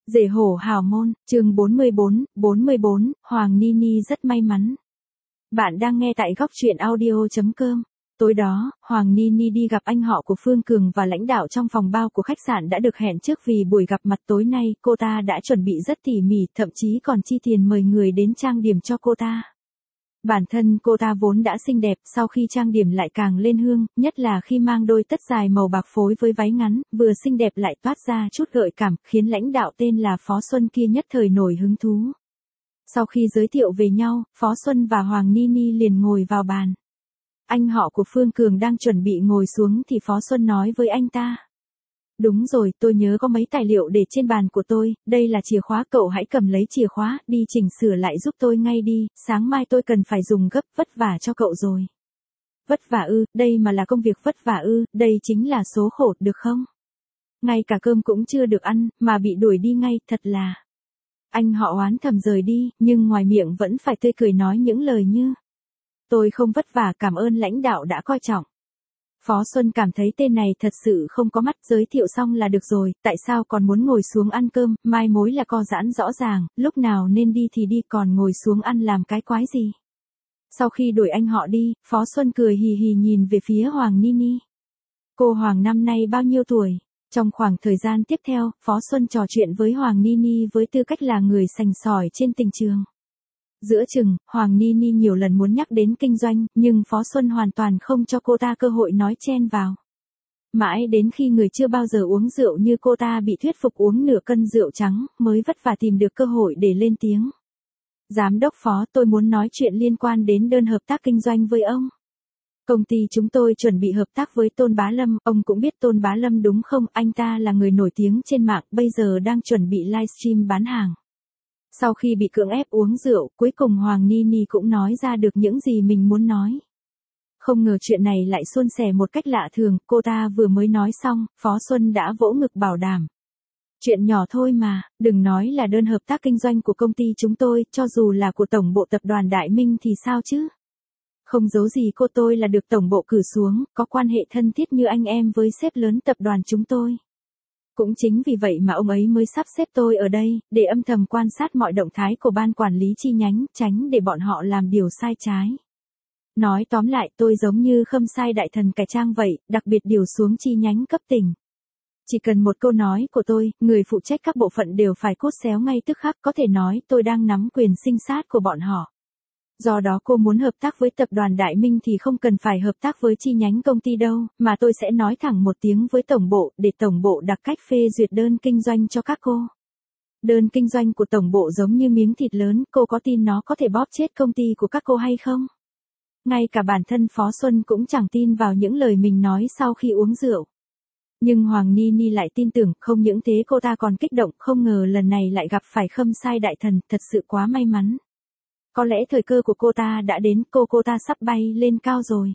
Rể hổ hào môn, chương 44, Hoàng Nini rất may mắn. Bạn đang nghe tại góc truyện audio.com. Tối đó, Hoàng Nini đi gặp anh họ của Phương Cường và lãnh đạo trong phòng bao của khách sạn đã được hẹn trước vì buổi gặp mặt tối nay cô ta đã chuẩn bị rất tỉ mỉ, thậm chí còn chi tiền mời người đến trang điểm cho cô ta. Bản thân cô ta vốn đã xinh đẹp, sau khi trang điểm lại càng lên hương, nhất là khi mang đôi tất dài màu bạc phối với váy ngắn, vừa xinh đẹp lại toát ra chút gợi cảm, khiến lãnh đạo tên là Phó Xuân kia nhất thời nổi hứng thú. Sau khi giới thiệu về nhau, Phó Xuân và Hoàng Nini liền ngồi vào bàn. Anh họ của Phương Cường đang chuẩn bị ngồi xuống thì Phó Xuân nói với anh ta. Đúng rồi, tôi nhớ có mấy tài liệu để trên bàn của tôi, đây là chìa khóa, cậu hãy cầm lấy chìa khóa, đi chỉnh sửa lại giúp tôi ngay đi, sáng mai tôi cần phải dùng gấp, vất vả cho cậu rồi. Vất vả ư, đây mà là công việc vất vả ư, đây chính là số khổ, được không? Ngay cả cơm cũng chưa được ăn, mà bị đuổi đi ngay, thật là... Anh họ oán thầm rời đi, nhưng ngoài miệng vẫn phải tươi cười nói những lời như. Tôi không vất vả, cảm ơn lãnh đạo đã coi trọng. Phó Xuân cảm thấy tên này thật sự không có mắt, giới thiệu xong là được rồi, tại sao còn muốn ngồi xuống ăn cơm, mai mối là co giãn rõ ràng, lúc nào nên đi thì đi, còn ngồi xuống ăn làm cái quái gì. Sau khi đuổi anh họ đi, Phó Xuân cười hì hì nhìn về phía Hoàng Nini. Cô Hoàng năm nay bao nhiêu tuổi? Trong khoảng thời gian tiếp theo, Phó Xuân trò chuyện với Hoàng Nini với tư cách là người sành sỏi trên tình trường. Giữa chừng, Hoàng Nini nhiều lần muốn nhắc đến kinh doanh, nhưng Phó Xuân hoàn toàn không cho cô ta cơ hội nói chen vào. Mãi đến khi người chưa bao giờ uống rượu như cô ta bị thuyết phục uống nửa cân rượu trắng, mới vất vả tìm được cơ hội để lên tiếng. Giám đốc Phó, tôi muốn nói chuyện liên quan đến đơn hợp tác kinh doanh với ông. Công ty chúng tôi chuẩn bị hợp tác với Tôn Bá Lâm, ông cũng biết Tôn Bá Lâm đúng không, anh ta là người nổi tiếng trên mạng, bây giờ đang chuẩn bị livestream bán hàng. Sau khi bị cưỡng ép uống rượu, cuối cùng Hoàng Nini cũng nói ra được những gì mình muốn nói. Không ngờ chuyện này lại suôn sẻ một cách lạ thường, cô ta vừa mới nói xong, Phó Xuân đã vỗ ngực bảo đảm. Chuyện nhỏ thôi mà, đừng nói là đơn hợp tác kinh doanh của công ty chúng tôi, cho dù là của tổng bộ tập đoàn Đại Minh thì sao chứ? Không giấu gì cô, tôi là được tổng bộ cử xuống, có quan hệ thân thiết như anh em với sếp lớn tập đoàn chúng tôi. Cũng chính vì vậy mà ông ấy mới sắp xếp tôi ở đây, để âm thầm quan sát mọi động thái của ban quản lý chi nhánh, tránh để bọn họ làm điều sai trái. Nói tóm lại, tôi giống như Khâm Sai đại thần cải trang vậy, đặc biệt điều xuống chi nhánh cấp tỉnh. Chỉ cần một câu nói của tôi, người phụ trách các bộ phận đều phải cốt xéo ngay tức khắc, có thể nói tôi đang nắm quyền sinh sát của bọn họ. Do đó cô muốn hợp tác với tập đoàn Đại Minh thì không cần phải hợp tác với chi nhánh công ty đâu, mà tôi sẽ nói thẳng một tiếng với tổng bộ, để tổng bộ đặt cách phê duyệt đơn kinh doanh cho các cô. Đơn kinh doanh của tổng bộ giống như miếng thịt lớn, cô có tin nó có thể bóp chết công ty của các cô hay không? Ngay cả bản thân Phó Xuân cũng chẳng tin vào những lời mình nói sau khi uống rượu. Nhưng Hoàng Nini lại tin tưởng, không những thế cô ta còn kích động, không ngờ lần này lại gặp phải Khâm Sai đại thần, thật sự quá may mắn. Có lẽ thời cơ của cô ta đã đến, cô ta sắp bay lên cao rồi.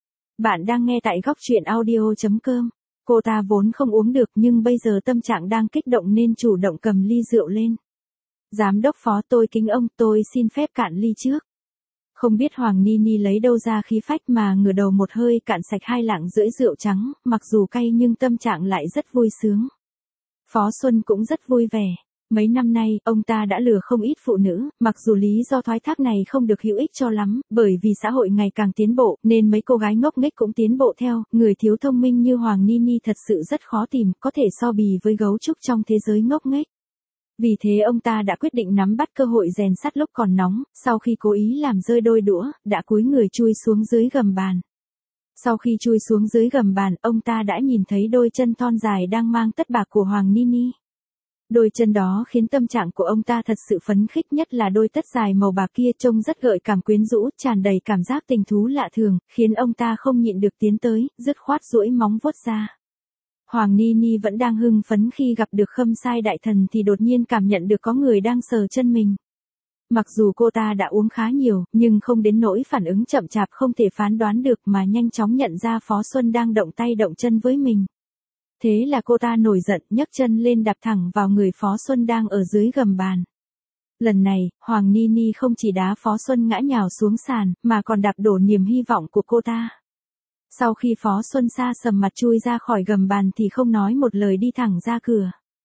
Bạn đang nghe tại góc truyện audio.com. Cô ta vốn không uống được nhưng bây giờ tâm trạng đang kích động nên chủ động cầm ly rượu lên. Giám đốc Phó, tôi kính ông, tôi xin phép cạn ly trước. Không biết Hoàng Nini lấy đâu ra khí phách mà ngửa đầu một hơi cạn sạch 2 lạng rưỡi rượu trắng, mặc dù cay nhưng tâm trạng lại rất vui sướng. Phó Xuân cũng rất vui vẻ. Mấy năm nay, ông ta đã lừa không ít phụ nữ, mặc dù lý do thoái thác này không được hữu ích cho lắm, bởi vì xã hội ngày càng tiến bộ, nên mấy cô gái ngốc nghếch cũng tiến bộ theo, người thiếu thông minh như Hoàng Nini thật sự rất khó tìm, có thể so bì với gấu trúc trong thế giới ngốc nghếch. Vì thế ông ta đã quyết định nắm bắt cơ hội rèn sắt lúc còn nóng, sau khi cố ý làm rơi đôi đũa, đã cúi người chui xuống dưới gầm bàn. Sau khi chui xuống dưới gầm bàn, ông ta đã nhìn thấy đôi chân thon dài đang mang tất bạc của Hoàng Nini. Đôi chân đó khiến tâm trạng của ông ta thật sự phấn khích, nhất là đôi tất dài màu bạc kia trông rất gợi cảm quyến rũ, tràn đầy cảm giác tình thú lạ thường, khiến ông ta không nhịn được tiến tới, dứt khoát duỗi móng vuốt ra. Hoàng Nini vẫn đang hưng phấn khi gặp được Khâm Sai đại thần thì đột nhiên cảm nhận được có người đang sờ chân mình. Mặc dù cô ta đã uống khá nhiều, nhưng không đến nỗi phản ứng chậm chạp không thể phán đoán được mà nhanh chóng nhận ra Phó Xuân đang động tay động chân với mình. Thế là cô ta nổi giận, nhấc chân lên đạp thẳng vào người Phó Xuân đang ở dưới gầm bàn. Lần này, Hoàng Nini không chỉ đá Phó Xuân ngã nhào xuống sàn, mà còn đạp đổ niềm hy vọng của cô ta. Sau khi Phó Xuân xa sầm mặt chui ra khỏi gầm bàn thì không nói một lời đi thẳng ra cửa.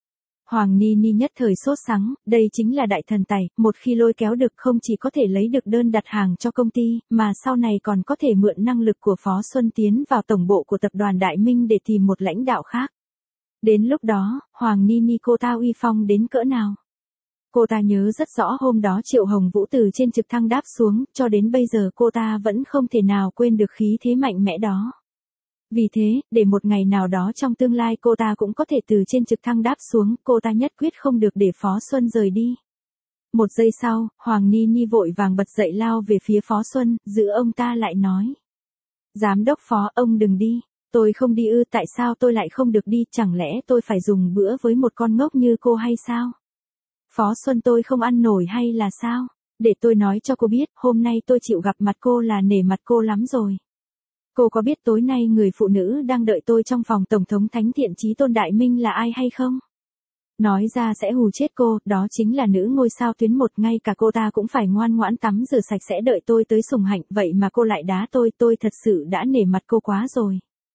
Hoàng Ni Ni nhất thời sốt sắng, đây chính là đại thần tài, một khi lôi kéo được không chỉ có thể lấy được đơn đặt hàng cho công ty, mà sau này còn có thể mượn năng lực của Phó Xuân tiến vào tổng bộ của tập đoàn Đại Minh để tìm một lãnh đạo khác. Đến lúc đó, Hoàng Ni Ni cô ta uy phong đến cỡ nào? Cô ta nhớ rất rõ hôm đó Triệu Hồng Vũ từ trên trực thăng đáp xuống, cho đến bây giờ cô ta vẫn không thể nào quên được khí thế mạnh mẽ đó. Vì thế, để một ngày nào đó trong tương lai cô ta cũng có thể từ trên trực thăng đáp xuống, cô ta nhất quyết không được để Phó Xuân rời đi. Một giây sau, Hoàng Ni Ni vội vàng bật dậy lao về phía Phó Xuân, giữ ông ta lại nói. Giám đốc Phó, ông đừng đi. Tôi không đi ư, tại sao tôi lại không được đi, chẳng lẽ tôi phải dùng bữa với một con ngốc như cô hay sao? Phó Xuân tôi không ăn nổi hay là sao? Để tôi nói cho cô biết, hôm nay tôi chịu gặp mặt cô là nể mặt cô lắm rồi. Cô có biết tối nay người phụ nữ đang đợi tôi trong phòng Tổng thống Thánh Thiện Chí Tôn Đại Minh là ai hay không? Nói ra sẽ hù chết cô, đó chính là nữ ngôi sao tuyến 1, ngay cả cô ta cũng phải ngoan ngoãn tắm rửa sạch sẽ đợi tôi tới sủng hạnh, vậy mà cô lại đá tôi thật sự đã nể mặt cô quá rồi.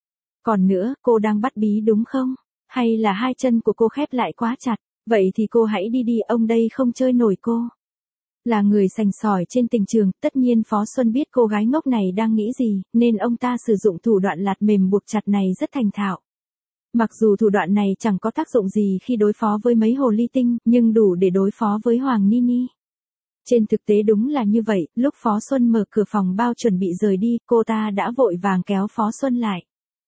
Còn nữa, cô đang bắt bí đúng không? Hay là hai chân của cô khép lại quá chặt? Vậy thì cô hãy đi đi, ông đây không chơi nổi cô. Là người sành sỏi trên tình trường, tất nhiên Phó Xuân biết cô gái ngốc này đang nghĩ gì, nên ông ta sử dụng thủ đoạn lạt mềm buộc chặt này rất thành thạo. Mặc dù thủ đoạn này chẳng có tác dụng gì khi đối phó với mấy hồ ly tinh, nhưng đủ để đối phó với Hoàng Ni Ni. Trên thực tế đúng là như vậy, lúc Phó Xuân mở cửa phòng bao chuẩn bị rời đi, cô ta đã vội vàng kéo Phó Xuân lại.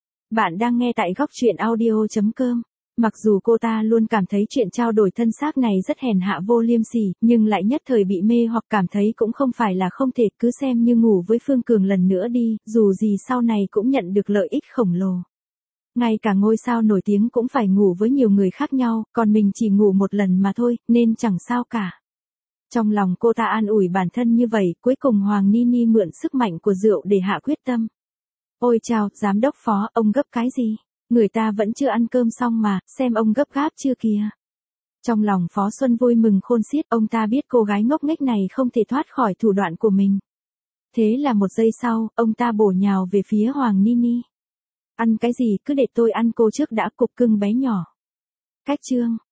Bạn đang nghe tại góc truyện audio.com. Mặc dù cô ta luôn cảm thấy chuyện trao đổi thân xác này rất hèn hạ vô liêm sỉ, nhưng lại nhất thời bị mê hoặc cảm thấy cũng không phải là không thể, cứ xem như ngủ với Phương Cường lần nữa đi, dù gì sau này cũng nhận được lợi ích khổng lồ. Ngay cả ngôi sao nổi tiếng cũng phải ngủ với nhiều người khác nhau, còn mình chỉ ngủ một lần mà thôi, nên chẳng sao cả. Trong lòng cô ta an ủi bản thân như vậy, cuối cùng Hoàng Ni Ni mượn sức mạnh của rượu để hạ quyết tâm. Ôi chào, giám đốc Phó, ông gấp cái gì? Người ta vẫn chưa ăn cơm xong mà, xem ông gấp gáp chưa kìa. Trong lòng Phó Xuân vui mừng khôn xiết, ông ta biết cô gái ngốc nghếch này không thể thoát khỏi thủ đoạn của mình. Thế là một giây sau, ông ta bổ nhào về phía Hoàng Ni Ni. Ăn cái gì, cứ để tôi ăn cô trước đã, cục cưng bé nhỏ. Cách chương